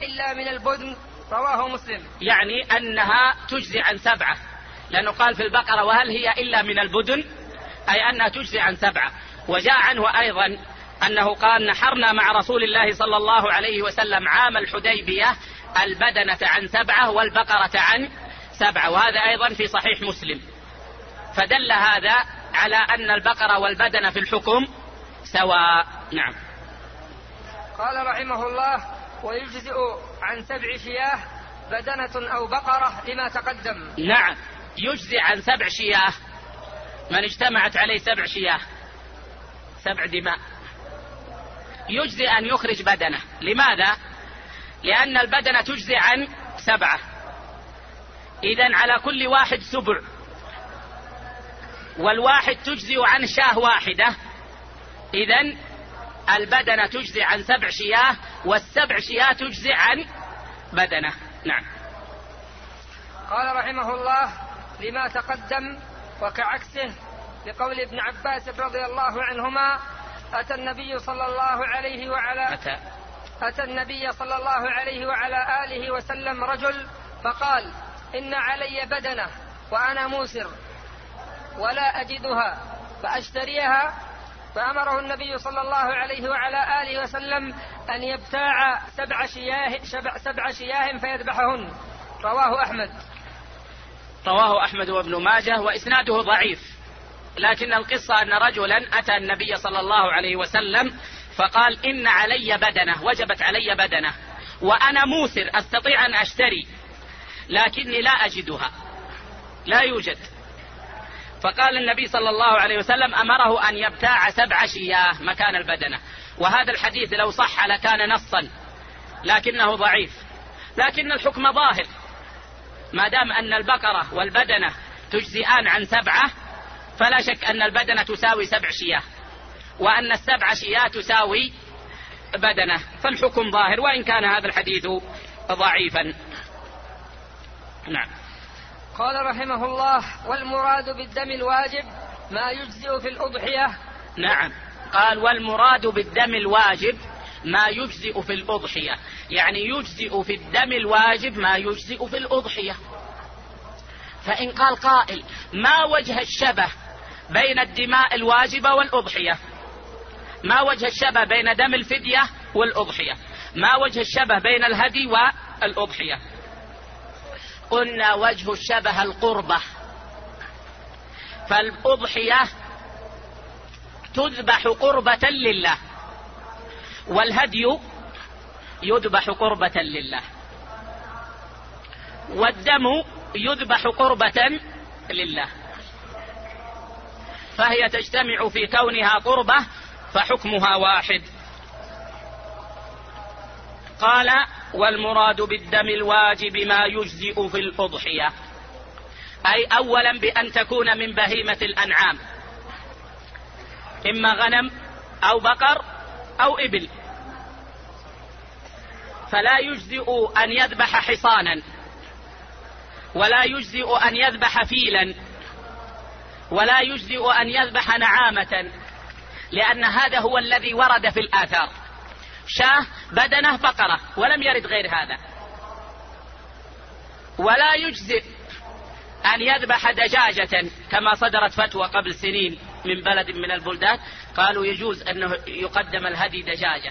إلا من البدن، رواه مسلم. يعني أنها تجزي عن 7، لأنه قال في البقرة وهل هي إلا من البدن، أي أنها تجزي عن 7. وجاء عنه أيضا أنه قال نحرنا مع رسول الله صلى الله عليه وسلم عام الحديبية البدنة عن 7 والبقرة عن 7، وهذا أيضا في صحيح مسلم. فدل هذا على أن البقرة والبدنة في الحكم سواء. نعم. قال رحمه الله: ويجزئ عن 7 شياه بدنة أو بقرة لما تقدم. نعم، يجزئ عن 7 شياه، من اجتمعت عليه 7 شياه 7 دماء يجزئ أن يخرج بدنة. لماذا؟ لأن البدنة تجزئ عن 7، إذن على كل واحد 7، والواحد تجزئ عن شاه واحدة، إذن البدنة تجزئ عن 7 شياه، وال7 شياه تجزئ عن بدنة. نعم. قال رحمه الله: لما تقدم وكعكسه، لقول ابن عباس رضي الله عنهما: أتى النبي صلى الله عليه وعلى آله وسلم رجل فقال: إن علي بدنة وأنا موسر ولا أجدها فأشتريها، فأمره النبي صلى الله عليه وعلى آله وسلم أن يبتاع 7 شياه فيذبحهن. رواه أحمد وابن ماجه، وإسناده ضعيف، لكن القصة أن رجلا أتى النبي صلى الله عليه وسلم فقال: إن علي بدنة، وجبت علي بدنة، وأنا موسر أستطيع أن أشتري لكني لا أجدها، لا يوجد. فقال النبي صلى الله عليه وسلم أمره أن يبتاع 7 شياه مكان البدنة. وهذا الحديث لو صح لكان نصا، لكنه ضعيف، لكن الحكم ظاهر، ما دام أن البقرة والبدنة تجزئان عن 7 فلا شك أن البدنة تساوي 7 شياه، وأن 7 شياه تساوي بدنة، فالحكم ظاهر، وإن كان هذا الحديث ضعيفا. نعم. قال رحمه الله: والمراد بالدم الواجب ما يجزئ في الأضحية. نعم، قال: والمراد بالدم الواجب ما يجزئ في الأضحية، يعني يجزئ في الدم الواجب ما يجزئ في الأضحية. فإن قال قائل: ما وجه الشبه بين الدماء الواجبة والأضحية؟ ما وجه الشبه بين دم الفدية والأضحية؟ ما وجه الشبه بين الهدي والأضحية؟ قلنا وجه الشبه القربة، فالأضحية تذبح قربة لله، والهدي يذبح قربة لله، والدم يذبح قربة لله، فهي تجتمع في كونها قربة فحكمها واحد. قال: والمراد بالدم الواجب ما يجزئ في الأضحية، أي أولا بأن تكون من بهيمة الأنعام، إما غنم أو بقر أو إبل، فلا يجزئ أن يذبح حصانا، ولا يجزئ أن يذبح فيلا، ولا يجزئ أن يذبح نعامة، لأن هذا هو الذي ورد في الآثار: شاه، بدنة، بقرة، ولم يرد غير هذا. ولا يجزئ أن يذبح دجاجة، كما صدرت فتوى قبل سنين من بلد من البلدان قالوا يجوز أنه يقدم الهدي دجاجة،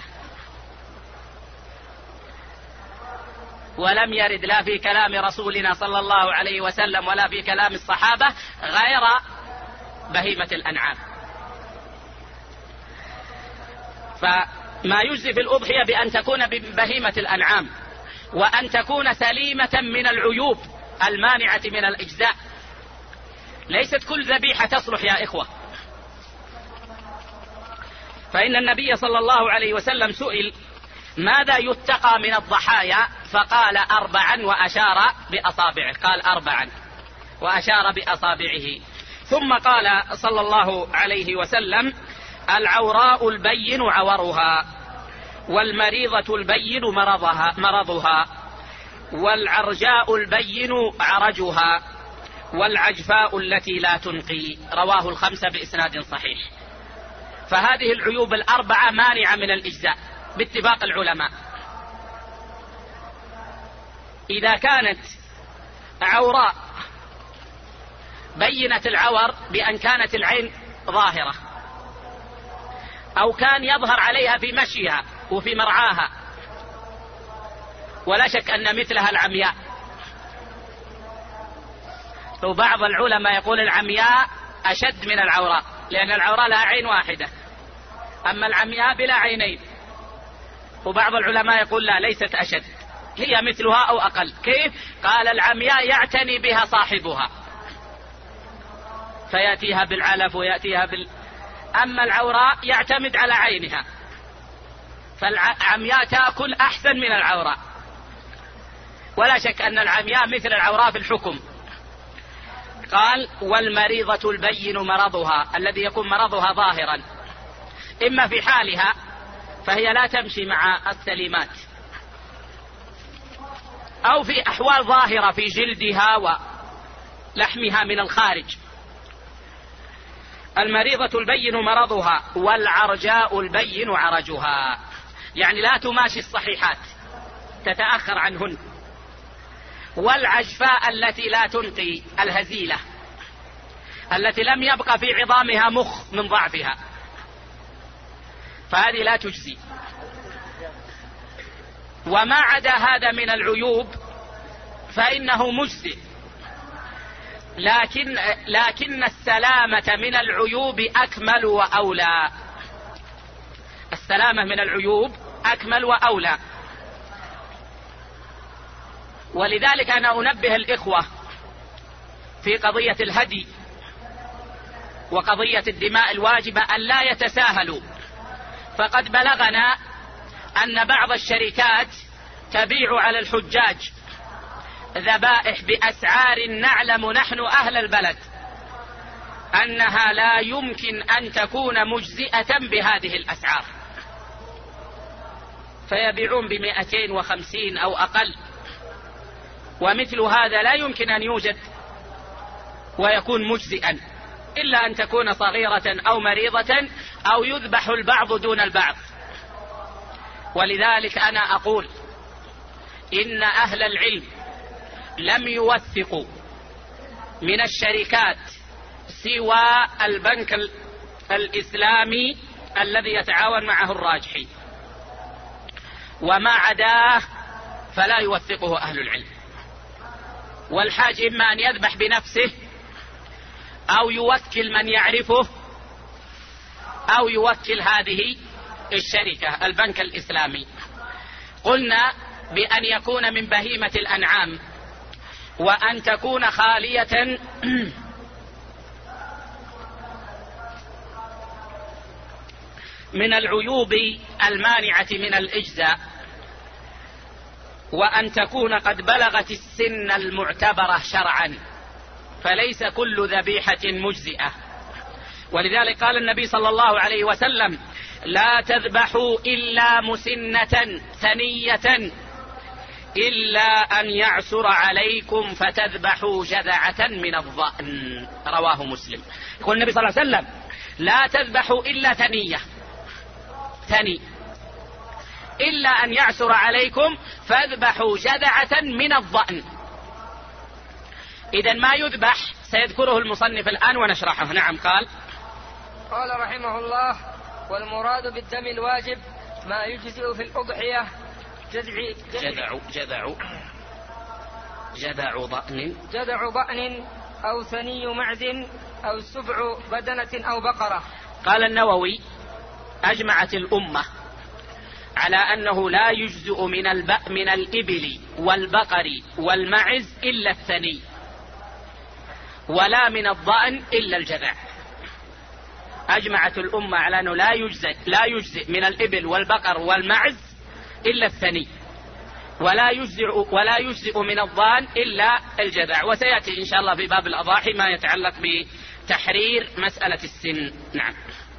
ولم يرد لا في كلام رسولنا صلى الله عليه وسلم ولا في كلام الصحابة غير بهيمة الأنعام. فما يجزي في الأضحية بأن تكون بهيمة الأنعام، وأن تكون سليمة من العيوب المانعة من الإجزاء. ليست كل ذبيحة تصلح يا إخوة، فإن النبي صلى الله عليه وسلم سئل: ماذا يتقى من الضحايا؟ فقال: 4 وأشار بأصابعه، قال 4 وأشار بأصابعه. ثم قال صلى الله عليه وسلم: العوراء البين عورها، والمريضة البين مرضها، والعرجاء البين عرجها، والعجفاء التي لا تنقي. رواه الخمسة بإسناد صحيح. فهذه العيوب 4 مانعة من الإجزاء باتفاق العلماء. إذا كانت عوراء بينة العور بأن كانت العين ظاهرة، أو كان يظهر عليها في مشيها وفي مرعاها، ولا شك أن مثلها العمياء. وبعض العلماء يقول العمياء أشد من العوراء، لأن العوراء لها عين واحدة، أما العمياء بلا عينين. وبعض العلماء يقول لا، ليست أشد، هي مثلها أو أقل. كيف؟ قال العمياء يعتني بها صاحبها فيأتيها بالعلف ويأتيها أما العوراء يعتمد على عينها، فالعمياء تأكل أحسن من العوراء. ولا شك أن العمياء مثل العوراء في الحكم. قال والمريضة البين مرضها، الذي يكون مرضها ظاهرا، إما في حالها فهي لا تمشي مع السليمات، أو في أحوال ظاهرة في جلدها ولحمها من الخارج. المريضة البين مرضها، والعرجاء البين عرجها، يعني لا تماشي الصحيحات، تتأخر عنهن. والعجفاء التي لا تنقي، الهزيلة التي لم يبقى في عظامها مخ من ضعفها، فهذه لا تجزي. وما عدا هذا من العيوب فإنه مجزئ، لكن السلامة من العيوب أكمل وأولى. السلامة من العيوب أكمل وأولى. ولذلك أنا أنبه الإخوة في قضية الهدي وقضية الدماء الواجبة أن لا يتساهلوا. فقد بلغنا أن بعض الشركات تبيع على الحجاج ذبائح بأسعار نعلم نحن أهل البلد أنها لا يمكن أن تكون مجزئة بهذه الأسعار، فيبيعون ب250 أو أقل. ومثل هذا لا يمكن أن يوجد ويكون مجزئا، إلا أن تكون صغيرة أو مريضة أو يذبح البعض دون البعض. ولذلك أنا أقول إن أهل العلم لم يوثقوا من الشركات سوى البنك الإسلامي الذي يتعاون معه الراجحي، وما عداه فلا يوثقه أهل العلم. والحاج إما أن يذبح بنفسه أو يوكل من يعرفه أو يوكل هذه الشركة البنك الإسلامي. قلنا بأن يكون من بهيمة الأنعام، وأن تكون خالية من العيوب المانعة من الإجزاء، وأن تكون قد بلغت السن المعتبرة شرعا، فليس كل ذبيحة مجزئة. ولذلك قال النبي صلى الله عليه وسلم لا تذبحوا إلا مسنة ثنية إلا أن يعسر عليكم فتذبحوا جذعة من الضأن، رواه مسلم. يقول النبي صلى الله عليه وسلم لا تذبحوا إلا ثنية، ثني، إلا أن يعسر عليكم فاذبحوا جذعة من الضأن. إذن ما يذبح سيذكره المصنف الآن ونشرحه. نعم. قال رحمه الله والمراد بالدم الواجب ما يجزئ في الأضحية جذع ضأن أو ثني معد أو سبع بدنة أو بقرة. قال النووي أجمعت الأمة على أنه لا يجزئ من الإبل والبقر والمعز إلا الثني، ولا من الضأن إلا الجذع. أجمعت الأمة على أنه لا يجزئ من الإبل والبقر والمعز إلا الثني، ولا يجزئ من الضأن إلا الجذع. وسيأتي إن شاء الله في باب الأضاحي ما يتعلق بتحرير مسألة السن. نعم.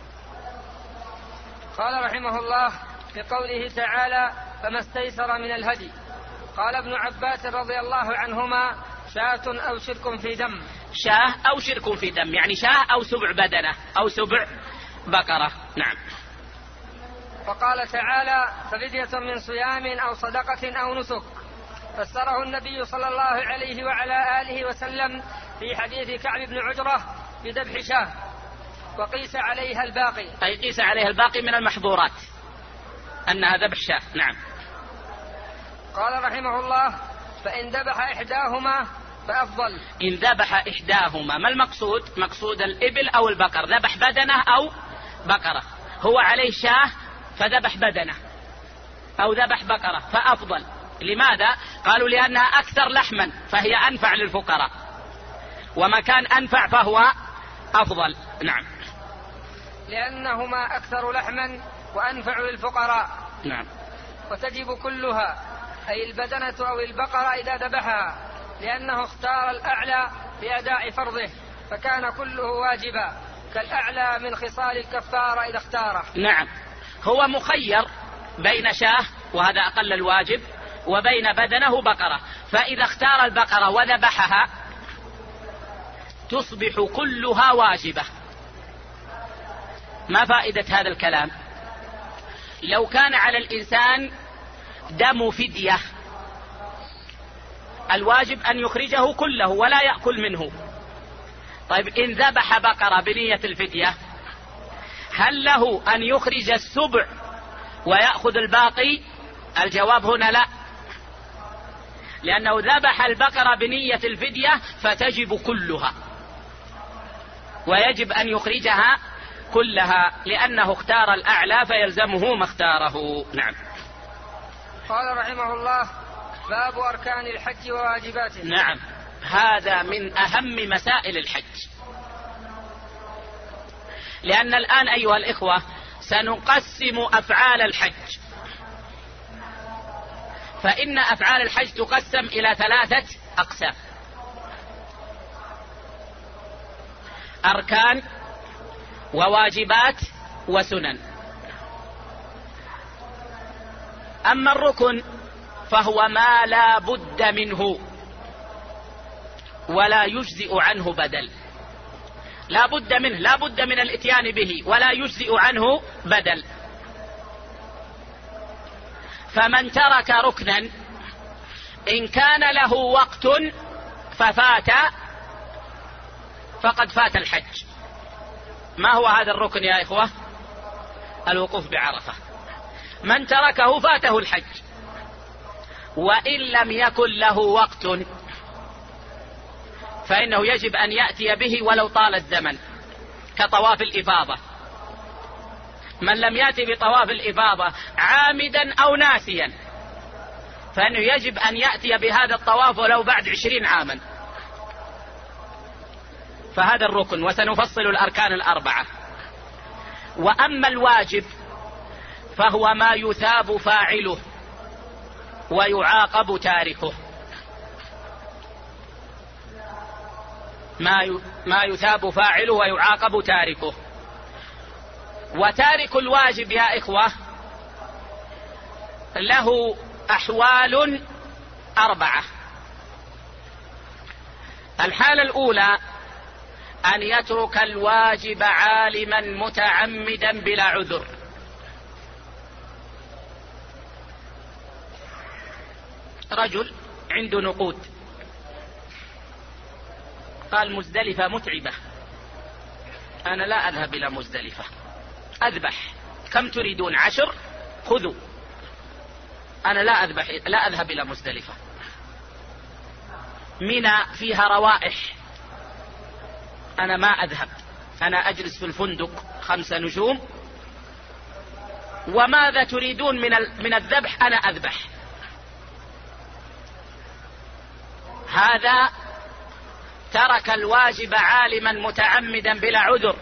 قال رحمه الله في قوله تعالى فما استيسر من الهدي. قال ابن عباس رضي الله عنهما شاة أو شرك في دم. شاة أو شرك في دم، يعني شاة أو سبع بدنة أو سبع بقرة. نعم. وقال تعالى ففدية من صيام أو صدقة أو نسك. فسره النبي صلى الله عليه وعلى آله وسلم في حديث كعب بن عجرة بذبح شاة وقيس عليها الباقي، أي قيس عليها الباقي من المحظورات أنها ذبح شاة. نعم. قال رحمه الله: فإن ذبح إحداهما فأفضل. إن ذبح إحداهما، ما المقصود؟ مقصود الإبل أو البقر، ذبح بدنه أو بقرة، هو عليه شاه فذبح بدنه أو ذبح بقرة فأفضل. لماذا؟ قالوا لأنها أكثر لحما فهي أنفع للفقراء، وما كان أنفع فهو أفضل. نعم. لأنهما أكثر لحما وأنفع للفقراء. نعم. وتجب كلها، أي البدنة أو البقرة إذا ذبحها، لأنه اختار الأعلى لأداء فرضه فكان كله واجبا، كالأعلى من خصال الكفارة إذا اختاره. نعم. هو مخير بين شاه وهذا أقل الواجب وبين بدنه بقرة، فإذا اختار البقرة وذبحها تصبح كلها واجبة. ما فائدة هذا الكلام؟ لو كان على الإنسان دم فدية الواجب أن يخرجه كله ولا يأكل منه. طيب إن ذبح بقرة بنية الفدية هل له أن يخرج السبع ويأخذ الباقي؟ الجواب هنا لا، لأنه ذبح البقرة بنية الفدية فتجب كلها ويجب أن يخرجها كلها، لأنه اختار الأعلى فيلزمه ما اختاره. نعم. قال رحمه الله: باب أركان الحج وواجباته. نعم، هذا من أهم مسائل الحج، لأن الآن أيها الإخوة سنقسم أفعال الحج، فإن أفعال الحج تقسم إلى 3 أقسام: أركان وواجبات وسنن. أما الركن فهو ما لا بد منه ولا يجزئ عنه بدل، لا بد منه، لا بد من الاتيان به ولا يجزئ عنه بدل. فمن ترك ركنا إن كان له وقت ففات فقد فات الحج. ما هو هذا الركن يا إخوة؟ الوقوف بعرفة. من تركه فاته الحج، وإن لم يكن له وقت فإنه يجب أن يأتي به ولو طال الزمن، كطواف الإفاضة. من لم يأتي بطواف الإفاضة عامدا أو ناسيا فإنه يجب أن يأتي بهذا الطواف ولو بعد 20 عاما. فهذا الركن، وسنفصل الأركان 4. وأما الواجب فهو ما يثاب فاعله ويعاقب تاركه. ما يثاب فاعله ويعاقب تاركه. وتارك الواجب يا إخوة له أحوال 4. الحالة الأولى أن يترك الواجب عالما متعمدا بلا عذر. رجل عنده نقود، قال مزدلفة متعبة، أنا لا أذهب إلى مزدلفة، أذبح. كم تريدون؟ 10؟ خذوا، أنا لا أذهب إلى مزدلفة. منى فيها روائح، أنا ما أذهب، أنا أجلس في الفندق 5 نجوم، وماذا تريدون من الذبح؟ أنا أذبح. هذا ترك الواجب عالما متعمدا بلا عذر،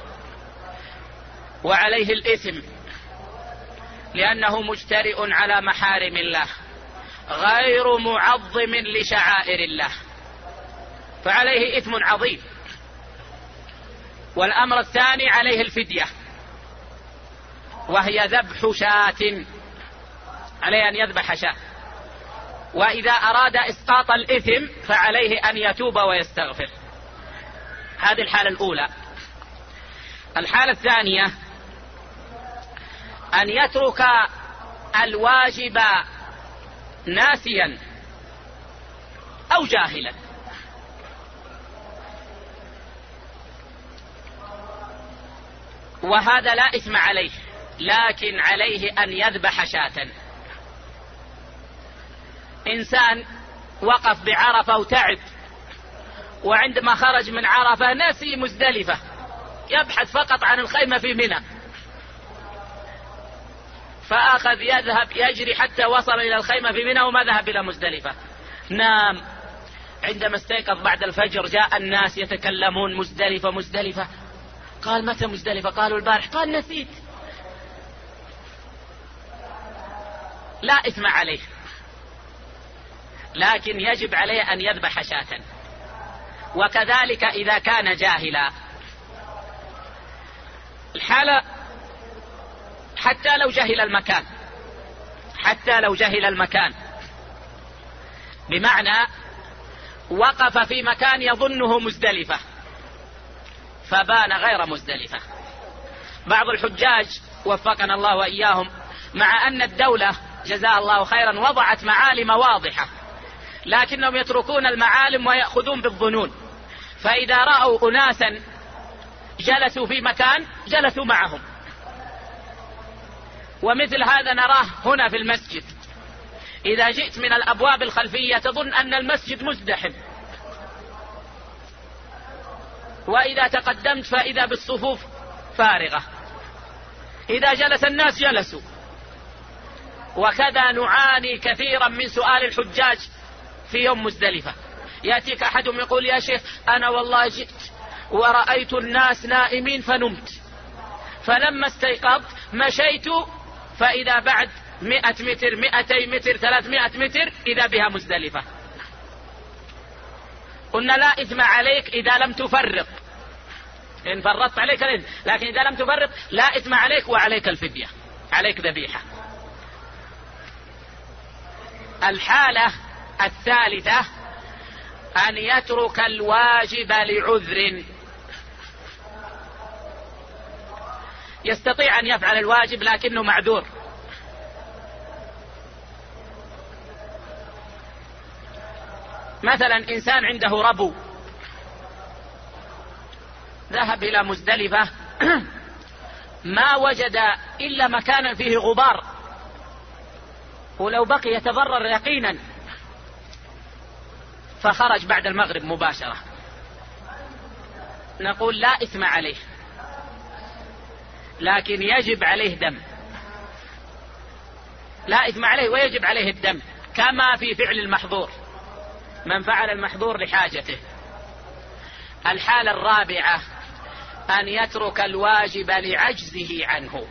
وعليه الإثم، لأنه مجترئ على محارم الله غير معظم لشعائر الله، فعليه إثم عظيم. والأمر الثاني عليه الفدية، وهي ذبح شاة، عليه أن يذبح شاة. وإذا أراد إسقاط الإثم فعليه أن يتوب ويستغفر. هذه الحالة الأولى. الحالة الثانية أن يترك الواجب ناسيا أو جاهلا. وهذا لا إثم عليه، لكن عليه أن يذبح شاة. إنسان وقف بعرفة وتعب، وعندما خرج من عرفة نسي مزدلفة، يبحث فقط عن الخيمة في منى، فأخذ يذهب يجري حتى وصل إلى الخيمة في منى وما ذهب إلى مزدلفة. نام. عندما استيقظ بعد الفجر جاء الناس يتكلمون مزدلفة مزدلفة. قال متى مزدلفة؟ قالوا البارح. قال نسيت. لا إثم عليه، لكن يجب عليه أن يذبح شاة. وكذلك إذا كان جاهلا. الحالة حتى لو جهل المكان، بمعنى وقف في مكان يظنه مزدلفة فبان غير مزدلفة. بعض الحجاج وفقنا الله وإياهم، مع أن الدولة جزاها الله خيرا وضعت معالم واضحة، لكنهم يتركون المعالم ويأخذون بالظنون، فإذا رأوا أناسا جلسوا في مكان جلسوا معهم. ومثل هذا نراه هنا في المسجد. إذا جئت من الأبواب الخلفية تظن أن المسجد مزدحم، وإذا تقدمت فإذا بالصفوف فارغة، إذا جلس الناس جلسوا. وكذا نعاني كثيرا من سؤال الحجاج في يوم مزدلفة. يأتيك أحدهم يقول يا شيخ أنا والله جئت ورأيت الناس نائمين فنمت، فلما استيقظت مشيت فإذا بعد 100 متر 200 متر 300 متر إذا بها مزدلفة. قلنا لا إثم عليك إذا لم تفرط، إن فرطت عليك الإثم، لكن إذا لم تفرط لا إثم عليك، وعليك الفدية، عليك ذبيحة. الحالة الثالثة أن يترك الواجب لعذر. يستطيع أن يفعل الواجب لكنه معذور. مثلا إنسان عنده ربو، ذهب إلى مزدلفة ما وجد إلا مكانا فيه غبار، ولو بقي يتضرر يقينا، فخرج بعد المغرب مباشرة. نقول لا إثم عليه، لكن يجب عليه دم. لا إثم عليه ويجب عليه الدم، كما في فعل المحظور، من فعل المحظور لحاجته. الحالة الرابعة أن يترك الواجب لعجزه عنه.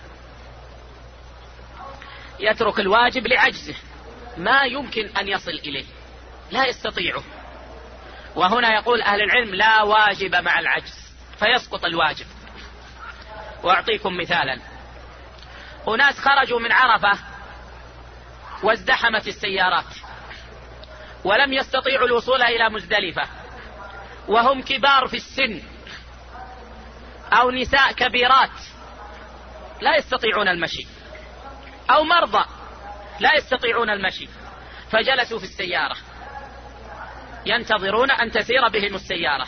يترك الواجب لعجزه، ما يمكن أن يصل إليه، لا يستطيعه. وهنا يقول أهل العلم لا واجب مع العجز، فيسقط الواجب. وأعطيكم مثالا. أناس خرجوا من عرفة وازدحمت السيارات ولم يستطيعوا الوصول إلى مزدلفة، وهم كبار في السن أو نساء كبيرات لا يستطيعون المشي، أو مرضى لا يستطيعون المشي، فجلسوا في السيارة ينتظرون أن تسير بهم السيارة.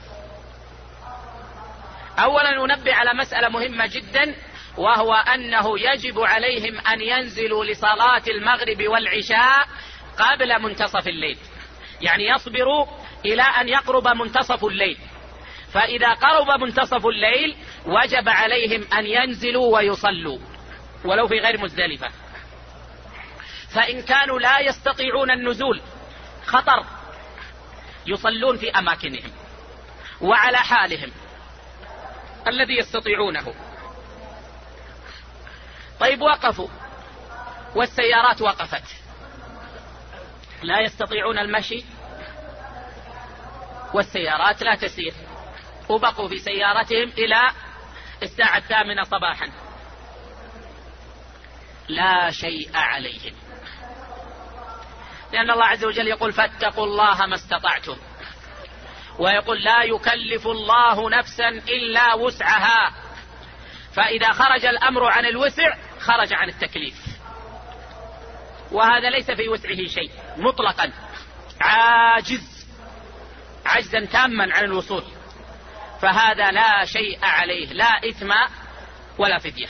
أولا ننبه على مسألة مهمة جدا، وهو أنه يجب عليهم أن ينزلوا لصلاة المغرب والعشاء قبل منتصف الليل، يعني يصبروا إلى أن يقرب منتصف الليل، فإذا قرب منتصف الليل وجب عليهم أن ينزلوا ويصلوا ولو في غير مزدلفة. فإن كانوا لا يستطيعون النزول خطر، يصلون في أماكنهم وعلى حالهم الذي يستطيعونه. طيب وقفوا والسيارات وقفت، لا يستطيعون المشي والسيارات لا تسير، وبقوا في سيارتهم إلى الساعة 8 صباحا، لا شيء عليهم، لأن الله عز وجل يقول فاتقوا الله ما استطعتم، ويقول لا يكلف الله نفسا إلا وسعها، فإذا خرج الأمر عن الوسع خرج عن التكليف، وهذا ليس في وسعه شيء مطلقا عاجز عجزا تاما عن الوصول، فهذا لا شيء عليه، لا إثم ولا فدية.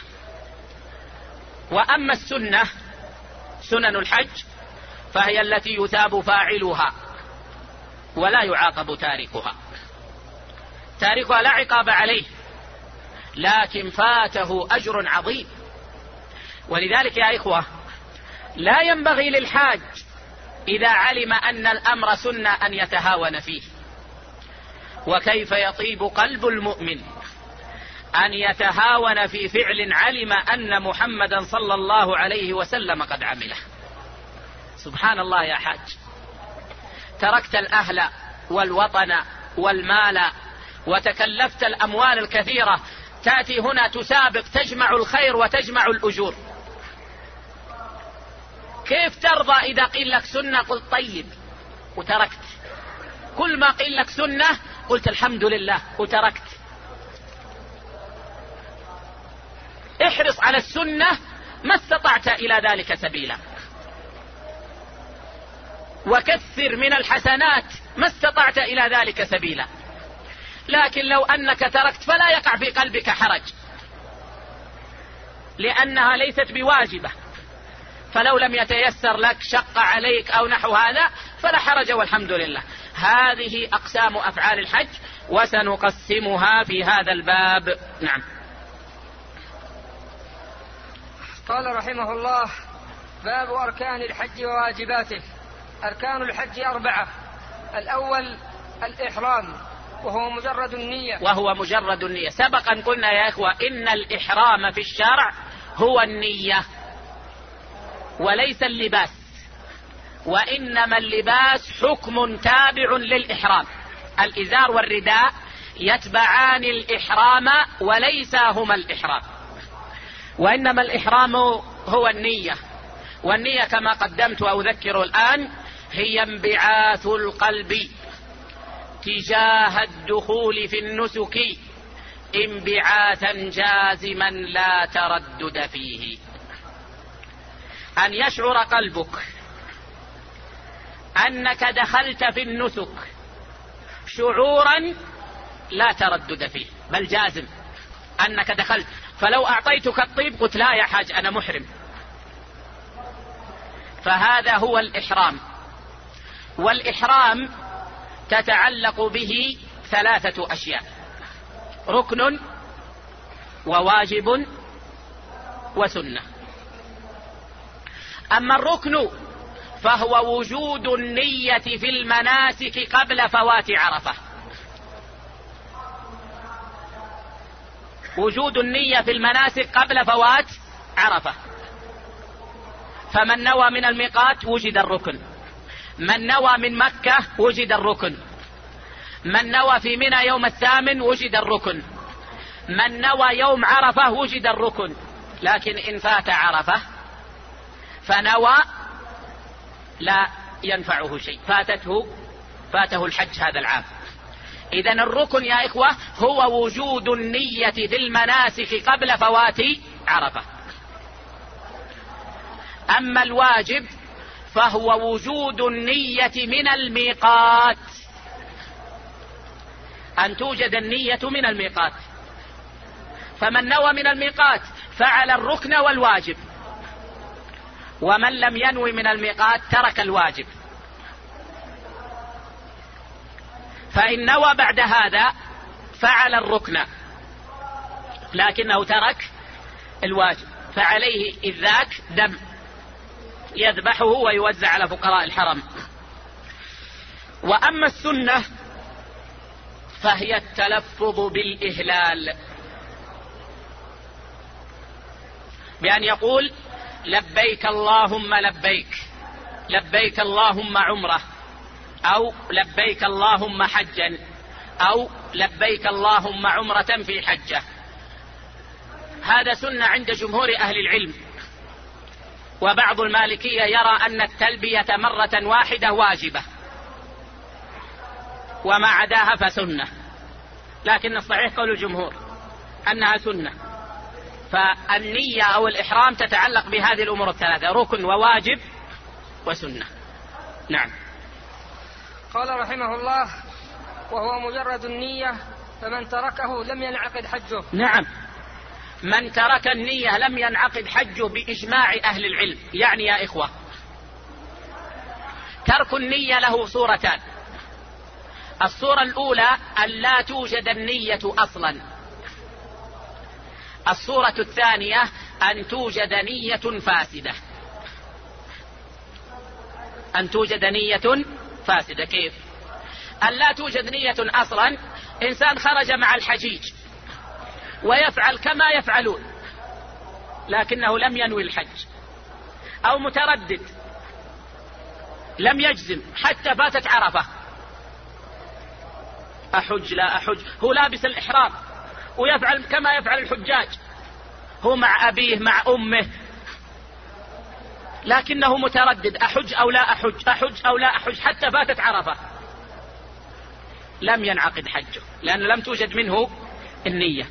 وأما السنة سنن الحج فهي التي يثاب فاعلها ولا يعاقب تاركها. تاركها لا عقاب عليه، لكن فاته أجر عظيم. ولذلك يا إخوة لا ينبغي للحاج إذا علم أن الأمر سنة أن يتهاون فيه. وكيف يطيب قلب المؤمن أن يتهاون في فعل علم أن محمدا صلى الله عليه وسلم قد عمله. سبحان الله يا حاج، تركت الأهل والوطن والمال وتكلفت الأموال الكثيرة، تأتي هنا تسابق، تجمع الخير وتجمع الأجور. كيف ترضى إذا قيل لك سنة قلت طيب وتركت؟ كل ما قيل لك سنة قلت الحمد لله وتركت. احرص على السنة ما استطعت إلى ذلك سبيلا، وكثر من الحسنات ما استطعت إلى ذلك سبيلا. لكن لو أنك تركت فلا يقع في قلبك حرج، لأنها ليست بواجبة، فلو لم يتيسر لك شق عليك أو نحو هذا فلا حرج والحمد لله. هذه أقسام أفعال الحج وسنقسمها في هذا الباب. نعم. قال رحمه الله: باب أركان الحج وواجباته. أركان الحج 4. الأول الإحرام وهو مجرد النية. سبقا قلنا يا إخوة إن الإحرام في الشرع هو النية وليس اللباس، وإنما اللباس حكم تابع للإحرام. الإزار والرداء يتبعان الإحرام وليس هما الإحرام، وإنما الإحرام هو النية. والنية كما قدمت وأذكر الآن هي انبعاث القلب تجاه الدخول في النسك انبعاثا جازما لا تردد فيه. أن يشعر قلبك أنك دخلت في النسك شعورا لا تردد فيه، بل جازم أنك دخلت. فلو أعطيتك الطيب قلت لا يا حاج أنا محرم. فهذا هو الإحرام. والإحرام تتعلق به 3 أشياء: ركن وواجب وسنة. أما الركن فهو وجود النية في المناسك قبل فوات عرفة. وجود النية في المناسك قبل فوات عرفة. فمن نوى من الميقات وجد الركن، من نوى من مكة وجد الركن، من نوى في منى يوم 8 وجد الركن، من نوى يوم عرفة وجد الركن. لكن إن فات عرفة فنوى لا ينفعه شيء، فاته الحج هذا العام. إذن الركن يا إخوة هو وجود النية في المناسك قبل فوات عرفة. أما الواجب فهو وجود النية من الميقات، أن توجد النية من الميقات. فمن نوى من الميقات فعل الركن والواجب، ومن لم ينوي من الميقات ترك الواجب. فإن نوى بعد هذا فعل الركن لكنه ترك الواجب، فعليه إذ ذاك دم يذبحه ويوزع على فقراء الحرم. وأما السنة فهي التلفظ بالإهلال، بأن يقول لبيك اللهم لبيك، لبيك اللهم عمره، أو لبيك اللهم حجا، أو لبيك اللهم عمرة في حجة. هذا سنة عند جمهور أهل العلم. وبعض المالكية يرى أن التلبية مرة واحدة واجبة، وما عداها فسنة، لكن الصحيح قول الجمهور أنها سنة. فالنية أو الإحرام تتعلق بهذه الأمور 3: ركن وواجب وسنة. نعم. قال رحمه الله: وهو مجرد النية، فمن تركه لم ينعقد حجه. نعم، من ترك النية لم ينعقد حجه بإجماع أهل العلم. يعني يا إخوة، ترك النية له صورتان. الصورة الأولى أن لا توجد النية أصلا. الصورة الثانية أن توجد نية فاسدة. أن توجد نية فاسدة. كيف؟ أن لا توجد نية أصلا. إنسان خرج مع الحجيج ويفعل كما يفعلون لكنه لم ينوي الحج، أو متردد لم يجزم حتى فاتت عرفة، أحج لا أحج، هو لابس الإحرام ويفعل كما يفعل الحجاج، هو مع أبيه مع أمه، لكنه متردد أحج أو لا أحج، أحج أو لا أحج، حتى فاتت عرفة، لم ينعقد حجه لأن لم توجد منه النية.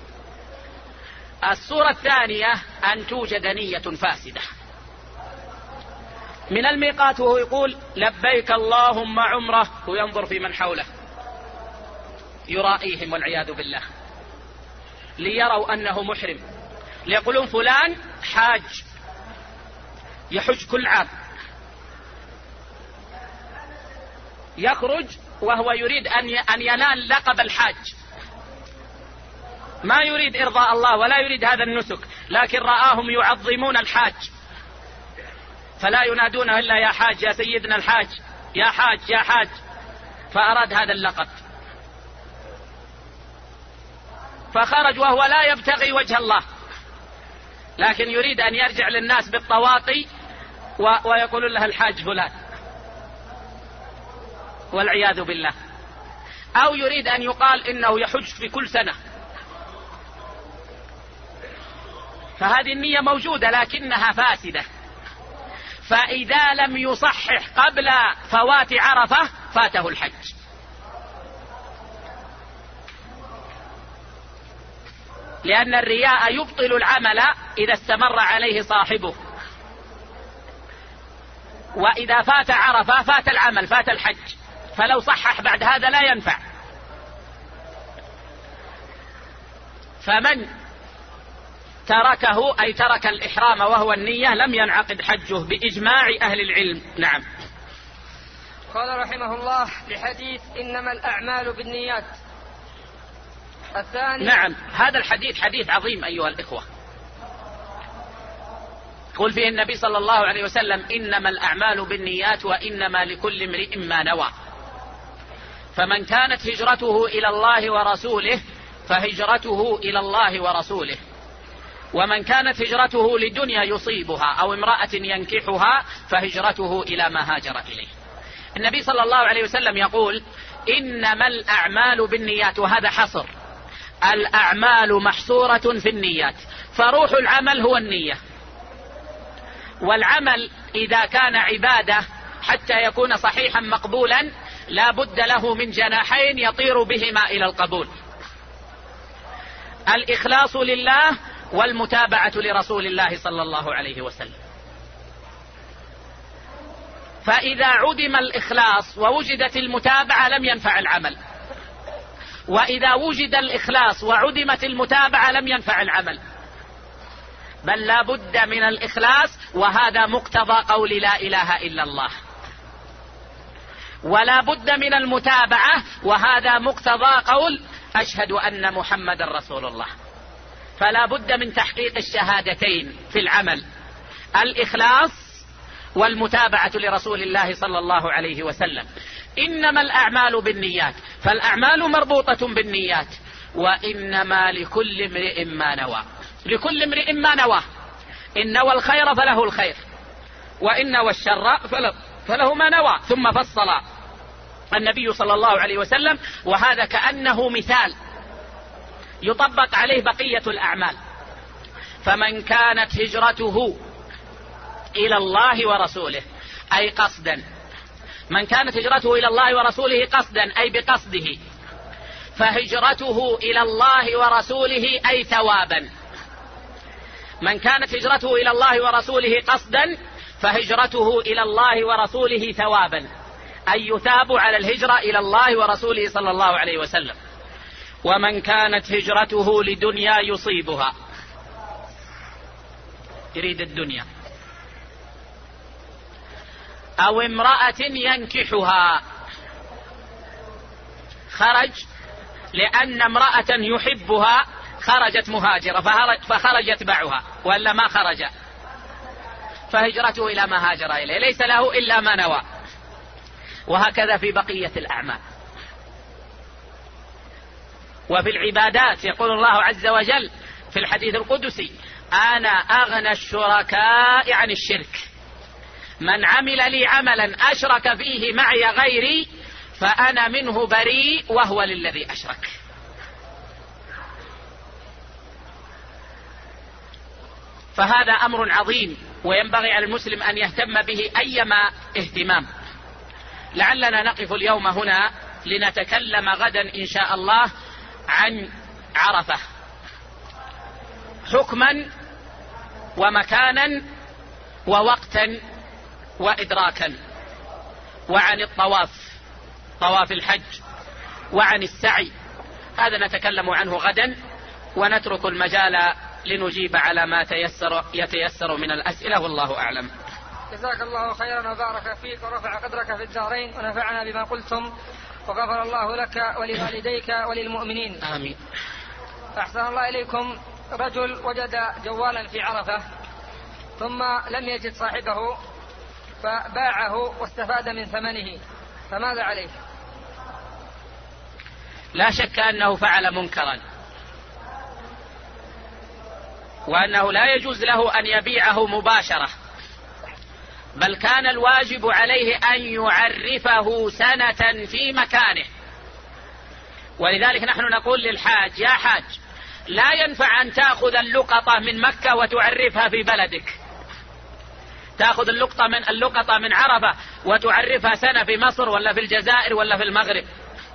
الصورة الثانية أن توجد نية فاسدة. من الميقات وهو يقول لبيك اللهم عمره، وينظر في من حوله يرائيهم والعياذ بالله ليروا أنه محرم، ليقولون فلان حاج يحج كل عام، يخرج وهو يريد أن ينال لقب الحاج، ما يريد إرضاء الله ولا يريد هذا النسك، لكن رآهم يعظمون الحاج فلا ينادونه إلا يا حاج، يا سيدنا الحاج، يا حاج يا حاج، فأراد هذا اللقب، فخرج وهو لا يبتغي وجه الله، لكن يريد أن يرجع للناس بالطواطي ويقولون له الحاج فلان والعياذ بالله. أو يريد أن يقال إنه يحج في كل سنة، فهذه النية موجودة لكنها فاسدة. فإذا لم يصحح قبل فوات عرفة فاته الحج. لأن الرياء يبطل العمل إذا استمر عليه صاحبه، وإذا فات عرفة فات العمل، فات الحج، فلو صحح بعد هذا لا ينفع. فمن تركه أي ترك الإحرام وهو النية لم ينعقد حجه بإجماع أهل العلم. نعم. قال رحمه الله: لحديث إنما الأعمال بالنيات. الثاني. نعم، هذا الحديث حديث عظيم أيها الإخوة. قل فيه النبي صلى الله عليه وسلم: إنما الأعمال بالنيات وإنما لكل امرئ ما نوى. فمن كانت هجرته إلى الله ورسوله فهجرته إلى الله ورسوله، ومن كانت هجرته لدنيا يصيبها أو امرأة ينكحها فهجرته إلى ما هاجر إليه. النبي صلى الله عليه وسلم يقول: إنما الأعمال بالنيات، وهذا حصر، الأعمال محصورة في النيات، فروح العمل هو النية. والعمل إذا كان عبادة حتى يكون صحيحا مقبولا لا بد له من جناحين يطير بهما إلى القبول: الإخلاص لله والمتابعة لرسول الله صلى الله عليه وسلم. فإذا عدم الإخلاص ووجدت المتابعة لم ينفع العمل، وإذا وجد الإخلاص وعدمت المتابعة لم ينفع العمل، بل لا بد من الإخلاص، وهذا مقتضى قول لا إله إلا الله، ولا بد من المتابعة، وهذا مقتضى قول أشهد أن محمد رسول الله. فلا بد من تحقيق الشهادتين في العمل: الإخلاص والمتابعة لرسول الله صلى الله عليه وسلم. إنما الأعمال بالنيات، فالأعمال مربوطة بالنيات، وإنما لكل امرئ ما نوى. لكل امرئ ما نوى، إن نوى الخير فله الخير، وإن نوى الشر فله ما نوى. ثم فصل النبي صلى الله عليه وسلم، وهذا كأنه مثال يطبق عليه بقية الأعمال: فمن كانت هجرته إلى الله ورسوله أي قصدا، من كانت هجرته إلى الله ورسوله قصدا أي بقصده، فهجرته إلى الله ورسوله أي ثوابا. من كانت هجرته إلى الله ورسوله قصدا فهجرته إلى الله ورسوله ثوابا، أن يثابوا على الهجرة إلى الله ورسوله صلى الله عليه وسلم. ومن كانت هجرته لدنيا يصيبها، يريد الدنيا، أو امرأة ينكحها، خرج لأن امرأة يحبها خرجت مهاجرة فخرجت معها، ولا ما خرج فهجرته إلى ما هاجر إليه، ليس له إلا ما نوى. وهكذا في بقية الأعمال. وفي العبادات يقول الله عز وجل في الحديث القدسي: أنا أغنى الشركاء عن الشرك، من عمل لي عملا أشرك فيه معي غيري فأنا منه بريء وهو للذي أشرك. فهذا أمر عظيم وينبغي على المسلم أن يهتم به أيما اهتمام. لعلنا نقف اليوم هنا لنتكلم غدا إن شاء الله عن عرفة حكما ومكانا ووقتا وإدراكا، وعن الطواف، طواف الحج، وعن السعي. هذا نتكلم عنه غدا، ونترك المجال لنجيب على ما يتيسر من الأسئلة، والله أعلم. جزاك الله خيرا وبارك فيك ورفع قدرك في الدارين، ونفعنا بما قلتم، وغفر الله لك ولوالديك وللمؤمنين. آمين. أحسن الله إليكم. رجل وجد جوالا في عرفة ثم لم يجد صاحبه فباعه واستفاد من ثمنه، فماذا عليه؟ لا شك أنه فعل منكرا، وأنه لا يجوز له أن يبيعه مباشرة، بل كان الواجب عليه أن يعرفه سنة في مكانه. ولذلك نحن نقول للحاج: يا حاج، لا ينفع أن تأخذ اللقطة من مكة وتعرفها في بلدك، تأخذ اللقطة من عرفة وتعرفها سنة في مصر ولا في الجزائر ولا في المغرب،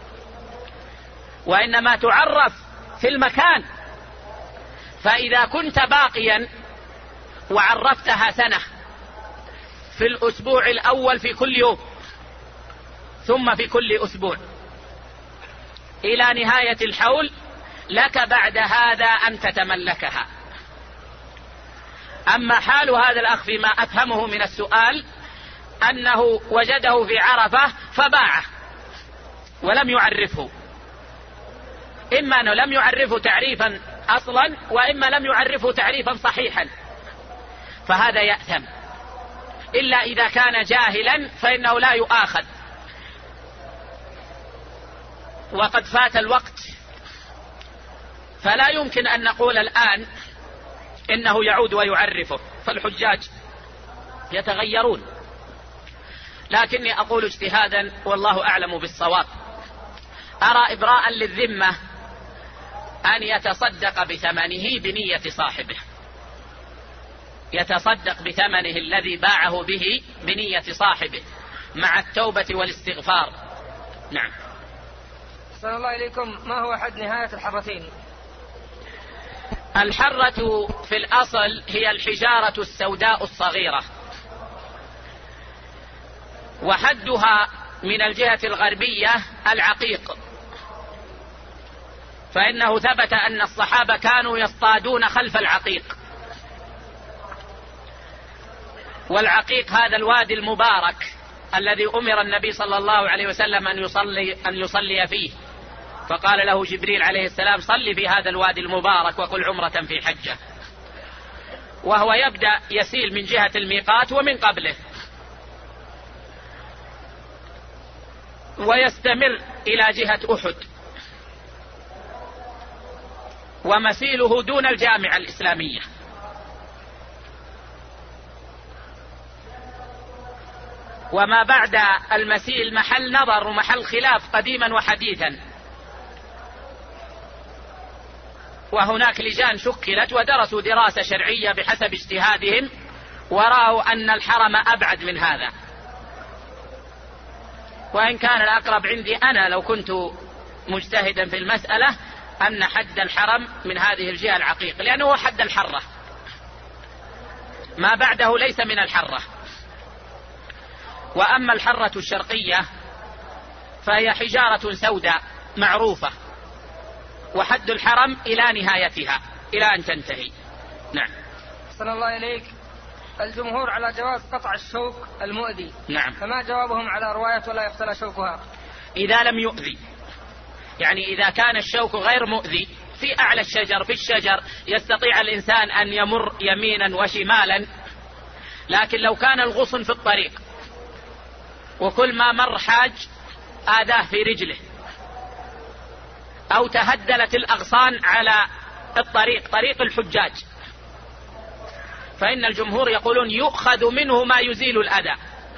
وإنما تعرف في المكان. فإذا كنت باقيا وعرفتها سنة في الأسبوع الأول في كل يوم، ثم في كل أسبوع إلى نهاية الحول، لك بعد هذا أن تتملكها. أما حال هذا الأخ فيما أفهمه من السؤال أنه وجده في عرفة فباعه ولم يعرفه، إما أنه لم يعرفه تعريفا أصلا، وإما لم يعرفه تعريفا صحيحا، فهذا يأثم، إلا إذا كان جاهلا فإنه لا يؤاخذ. وقد فات الوقت، فلا يمكن أن نقول الآن إنه يعود ويعرفه، فالحجاج يتغيرون. لكني أقول اجتهادا والله أعلم بالصواب، أرى إبراء للذمة أن يتصدق بثمنه بنية صاحبه، يتصدق بثمنه الذي باعه به بنية صاحبه مع التوبة والاستغفار. نعم. أحسن الله إليكم. ما هو حد نهاية الحرتين؟ الحرة في الأصل هي الحجارة السوداء الصغيرة، وحدها من الجهة الغربية العقيق، فإنه ثبت أن الصحابة كانوا يصطادون خلف العقيق. والعقيق هذا الوادي المبارك الذي أمر النبي صلى الله عليه وسلم أن يصلي فيه، فقال له جبريل عليه السلام: صل في هذا الوادي المبارك وقل عمرة في حجة. وهو يبدأ يسيل من جهة الميقات ومن قبله، ويستمر إلى جهة أحد، ومسيله دون الجامعة الإسلامية. وما بعد المسيل محل نظر ومحل خلاف قديما وحديثا، وهناك لجان شكلت ودرسوا دراسة شرعية بحسب اجتهادهم، ورأوا أن الحرم أبعد من هذا. وإن كان الأقرب عندي أنا لو كنت مجتهدا في المسألة أن حد الحرم من هذه الجهة العقيق، لأنه هو حد الحرة، ما بعده ليس من الحرة. وأما الحرة الشرقية فهي حجارة سوداء معروفة، وحد الحرم إلى نهايتها إلى أن تنتهي. نعم. أحسن الله إليك. الجمهور على جواز قطع الشوك المؤذي. نعم. فما جوابهم على رواية ولا يقتل شوكها؟ إذا لم يؤذي، يعني إذا كان الشوك غير مؤذي في أعلى الشجر، في الشجر يستطيع الإنسان أن يمر يمينا وشمالا، لكن لو كان الغصن في الطريق وكل ما مر حاج آذاه في رجله، أو تهدلت الأغصان على الطريق، طريق الحجاج، فإن الجمهور يقولون يؤخذ منه ما يزيل الأذى،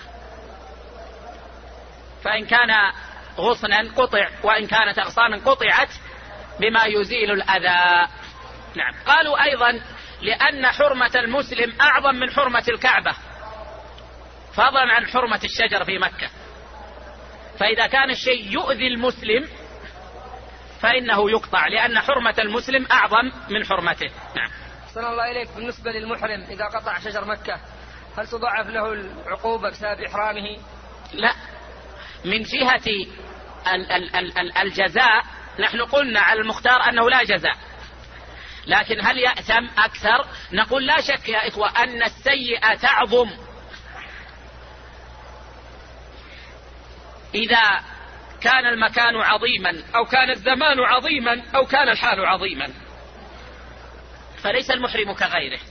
فإن كان غصنا قطع وإن كانت أغصانا قطعت بما يزيل الأذى. نعم. قالوا أيضا لأن حرمة المسلم أعظم من حرمة الكعبة، فضلا عن حرمة الشجر في مكة، فإذا كان الشيء يؤذي المسلم فإنه يقطع، لأن حرمة المسلم أعظم من حرمته. نعم. أحسن الله إليك. بالنسبة للمحرم إذا قطع شجر مكة هل تضاعف له العقوبة بسبب إحرامه؟ لا، من جهة الجزاء نحن قلنا على المختار أنه لا جزاء، لكن هل يأثم أكثر؟ نقول لا شك يا إخوة أن السيئة تعظم إذا كان المكان عظيما أو كان الزمان عظيما أو كان الحال عظيما، فليس المحرم كغيره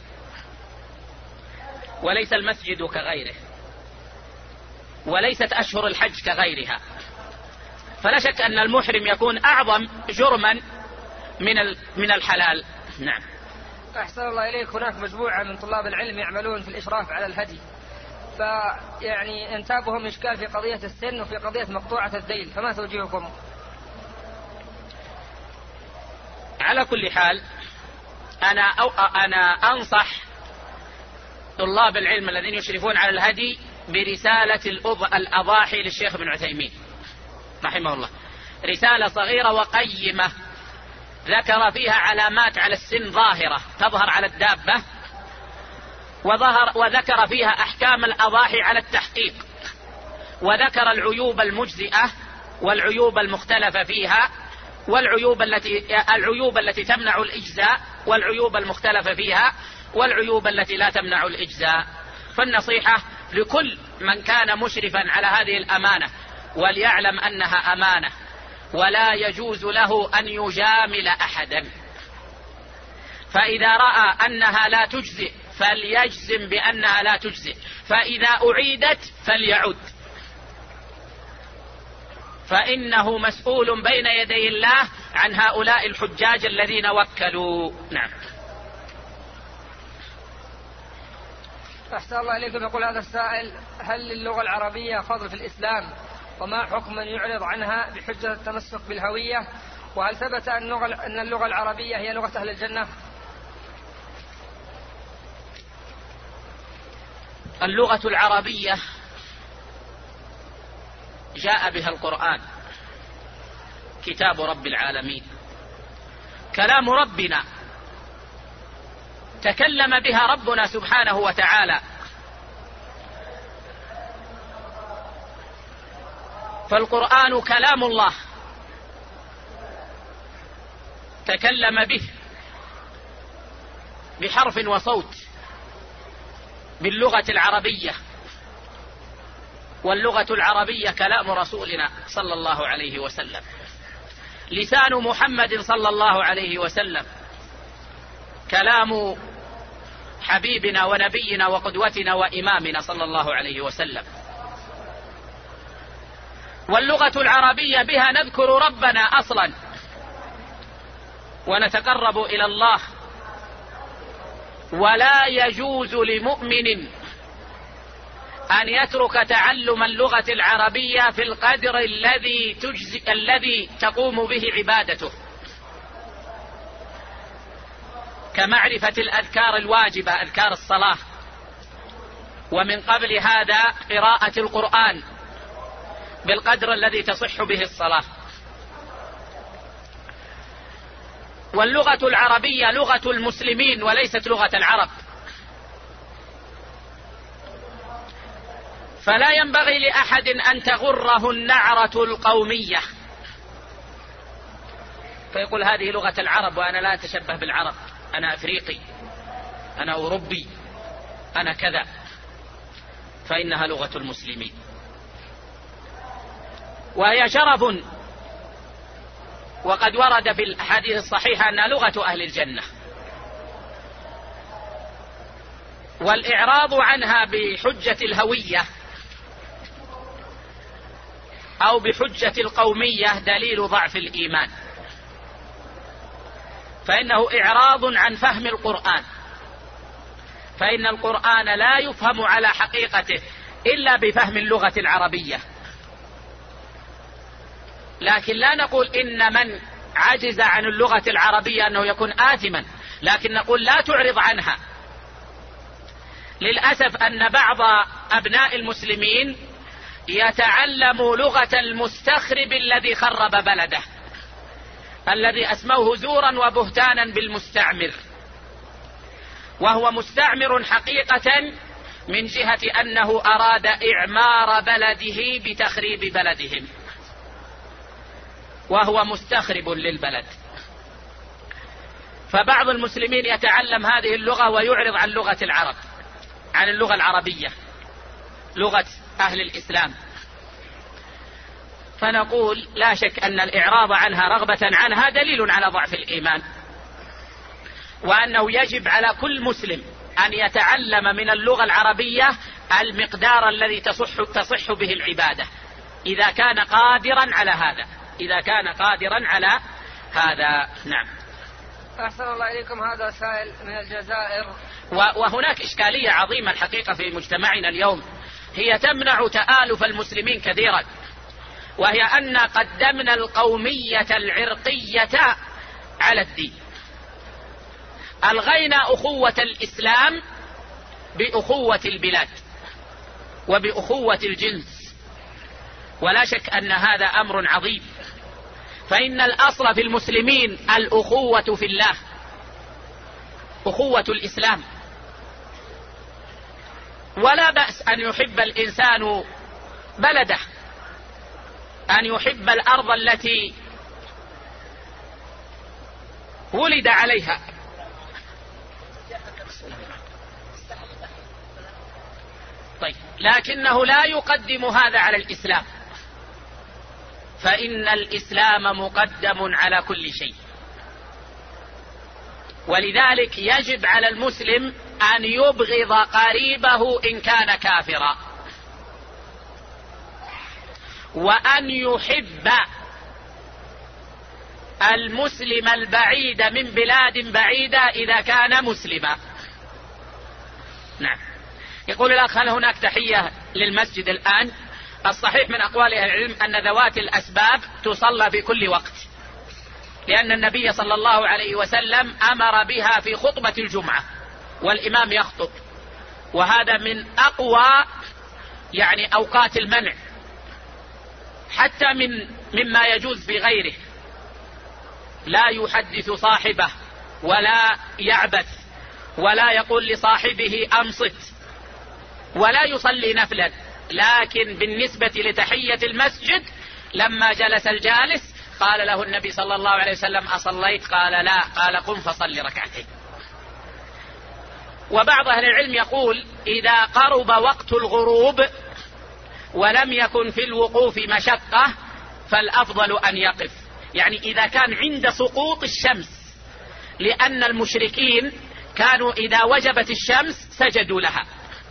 وليس المسجد كغيره وليست أشهر الحج كغيرها، فلا شك أن المحرم يكون أعظم جرما من الحلال. نعم. أحسن الله إليك. هناك مجموعة من طلاب العلم يعملون في الإشراف على الهدي، فيعني انتابهم إشكال في قضية السن وفي قضية مقطوعة الذيل، فما توجيهكم؟ على كل حال أنا أنصح طلاب العلم الذين يشرفون على الهدي برسالة الأضاحي للشيخ ابن عثيمين رحمه الله، رسالة صغيرة وقيمة ذكر فيها علامات على السن ظاهرة تظهر على الدابة، وذكر فيها أحكام الأضاحي على التحقيق، وذكر العيوب المجزئة والعيوب المختلفة فيها، والعيوب التي تمنع الإجزاء، والعيوب المختلفة فيها، والعيوب التي لا تمنع الإجزاء. فالنصيحة لكل من كان مشرفا على هذه الأمانة وليعلم أنها أمانة، ولا يجوز له أن يجامل أحدا، فإذا رأى أنها لا تجزئ فليجزم بأنها لا تجزئ، فإذا أعيدت فليعد، فإنه مسؤول بين يدي الله عن هؤلاء الحجاج الذين وكلوا. نعم. أحسن الله إليكم. يقول هذا السائل: هل للغة العربية فضل في الإسلام؟ وما حكم من يعرض عنها بحجة التمسك بالهوية؟ وهل ثبت أن اللغة العربية هي لغة أهل الجنة؟ اللغة العربية جاء بها القرآن، كتاب رب العالمين، كلام ربنا، تكلم بها ربنا سبحانه وتعالى، فالقرآن كلام الله تكلم به بحرف وصوت باللغة العربية، واللغة العربية كلام رسولنا صلى الله عليه وسلم، لسان محمد صلى الله عليه وسلم، كلام حبيبنا ونبينا وقدوتنا وإمامنا صلى الله عليه وسلم. واللغة العربية بها نذكر ربنا أصلا ونتقرب إلى الله، ولا يجوز لمؤمن أن يترك تعلم اللغة العربية في القدر الذي تقوم به عبادته، كمعرفة الأذكار الواجبة، أذكار الصلاة، ومن قبل هذا قراءة القرآن بالقدر الذي تصح به الصلاة. واللغة العربية لغة المسلمين وليست لغة العرب، فلا ينبغي لأحد أن تغره النعرة القومية فيقول هذه لغة العرب وأنا لا أتشبه بالعرب، أنا أفريقي، أنا أوروبي، أنا كذا، فإنها لغة المسلمين وهي شرف، وقد ورد في الحديث الصحيح أنها لغة أهل الجنة. والإعراض عنها بحجة الهوية أو بحجة القومية دليل ضعف الإيمان، فإنه إعراض عن فهم القرآن، فإن القرآن لا يفهم على حقيقته إلا بفهم اللغة العربية. لكن لا نقول إن من عجز عن اللغة العربية أنه يكون آثما، لكن نقول لا تعرض عنها. للأسف أن بعض أبناء المسلمين يتعلم لغة المستخرب الذي خرب بلده، الذي أسموه زورا وبهتانا بالمستعمر، وهو مستعمر حقيقة من جهة أنه أراد إعمار بلده بتخريب بلدهم، وهو مستخرب للبلد. فبعض المسلمين يتعلم هذه اللغة ويعرض عن لغة العرب، عن اللغة العربية، لغة أهل الإسلام. فنقول لا شك أن الإعراض عنها رغبة عنها دليل على ضعف الإيمان، وأنه يجب على كل مسلم أن يتعلم من اللغة العربية المقدار الذي تصح به العبادة إذا كان قادرا على هذا، إذا كان قادرا على هذا. نعم. أحسن الله إليكم. هذا سائل من الجزائر. وهناك إشكالية عظيمة الحقيقة في مجتمعنا اليوم هي تمنع تآلف المسلمين كثيرا، وهي أن قدمنا القومية العرقية على الدين، ألغينا أخوة الإسلام بأخوة البلاد وبأخوة الجنس، ولا شك أن هذا أمر عظيم، فإن الأصل في المسلمين الأخوة في الله، أخوة الإسلام. ولا بأس أن يحب الإنسان بلده، أن يحب الأرض التي ولد عليها. طيب، لكنه لا يقدم هذا على الإسلام، فإن الإسلام مقدم على كل شيء. ولذلك يجب على المسلم أن يبغض قريبه إن كان كافرا، وأن يحب المسلم البعيد من بلاد بعيدة إذا كان مسلما. نعم. يقول الأخ: هل هناك تحية للمسجد الآن؟ الصحيح من أقوال أهل العلم أن ذوات الأسباب تصلى في كل وقت، لأن النبي صلى الله عليه وسلم أمر بها في خطبة الجمعة والإمام يخطب، وهذا من أقوى أوقات المنع، حتى مما يجوز في غيره. لا يحدث صاحبه ولا يعبث ولا يقول لصاحبه أنصت ولا يصلي نفلا. لكن بالنسبة لتحية المسجد لما جلس الجالس قال له النبي صلى الله عليه وسلم: أصليت؟ قال: لا. قال: قم فصل ركعتين. وبعض أهل العلم يقول: إذا قرب وقت الغروب ولم يكن في الوقوف مشقة فالأفضل أن يقف، إذا كان عند سقوط الشمس، لأن المشركين كانوا إذا وجبت الشمس سجدوا لها.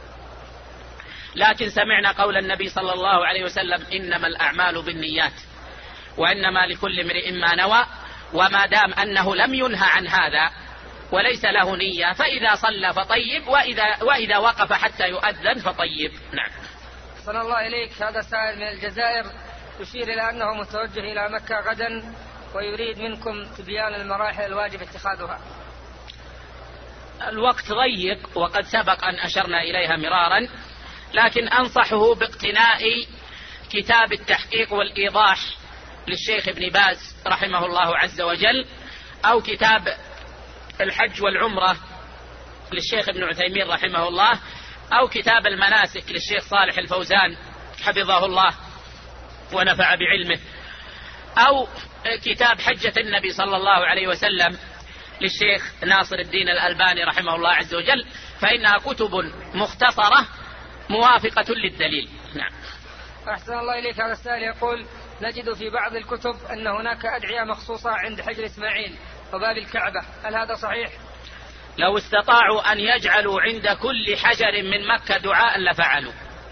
لكن سمعنا قول النبي صلى الله عليه وسلم: إنما الأعمال بالنيات وإنما لكل امرئ ما نوى، وما دام أنه لم ينهى عن هذا وليس له نية فإذا صلى فطيب، وإذا وقف حتى يؤذن فطيب. نعم. صلى الله إليك. هذا سائل من الجزائر يشير إلى أنه متوجه إلى مكة غدا ويريد منكم تبيان المراحل الواجب اتخاذها. الوقت ضيق وقد سبق أن أشرنا إليها مرارا، لكن أنصحه باقتناء كتاب التحقيق والإيضاح للشيخ ابن باز رحمه الله عز وجل، أو كتاب الحج والعمرة للشيخ ابن عثيمين رحمه الله، أو كتاب المناسك للشيخ صالح الفوزان حفظه الله ونفع بعلمه، أو كتاب حجة النبي صلى الله عليه وسلم للشيخ ناصر الدين الألباني رحمه الله عز وجل، فإنها كتب مختصرة موافقة للدليل. نعم. أحسن الله إليك. هذا السائل يقول: نجد في بعض الكتب أن هناك أدعية مخصوصة عند حجر إسماعيل وباب الكعبة، هل هذا صحيح؟ لو استطاعوا أن يجعلوا عند كل حجر من مكة دعاء لفعلوا.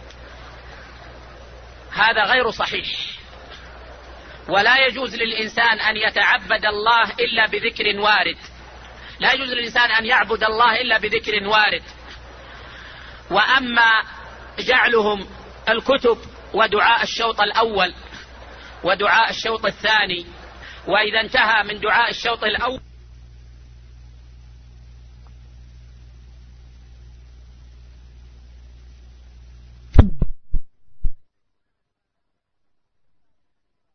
هذا غير صحيح، ولا يجوز للإنسان أن يتعبد الله إلا بذكر وارد، لا يجوز للإنسان أن يعبد الله إلا بذكر وارد. وأما جعلهم الكتب ودعاء الشوط الأول ودعاء الشوط الثاني، وإذا انتهى من دعاء الشوط الأول